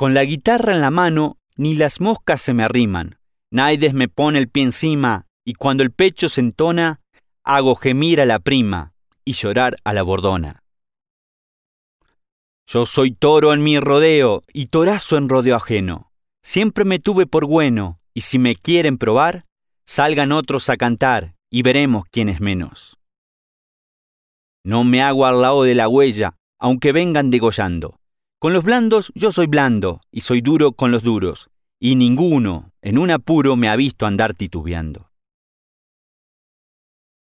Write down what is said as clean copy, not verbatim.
Con la guitarra en la mano, ni las moscas se me arriman. Naides me pone el pie encima, y cuando el pecho se entona, hago gemir a la prima y llorar a la bordona. Yo soy toro en mi rodeo y torazo en rodeo ajeno. Siempre me tuve por bueno, y si me quieren probar, salgan otros a cantar y veremos quién es menos. No me hago al lado de la huella, aunque vengan degollando. Con los blandos yo soy blando y soy duro con los duros, y ninguno en un apuro me ha visto andar titubeando.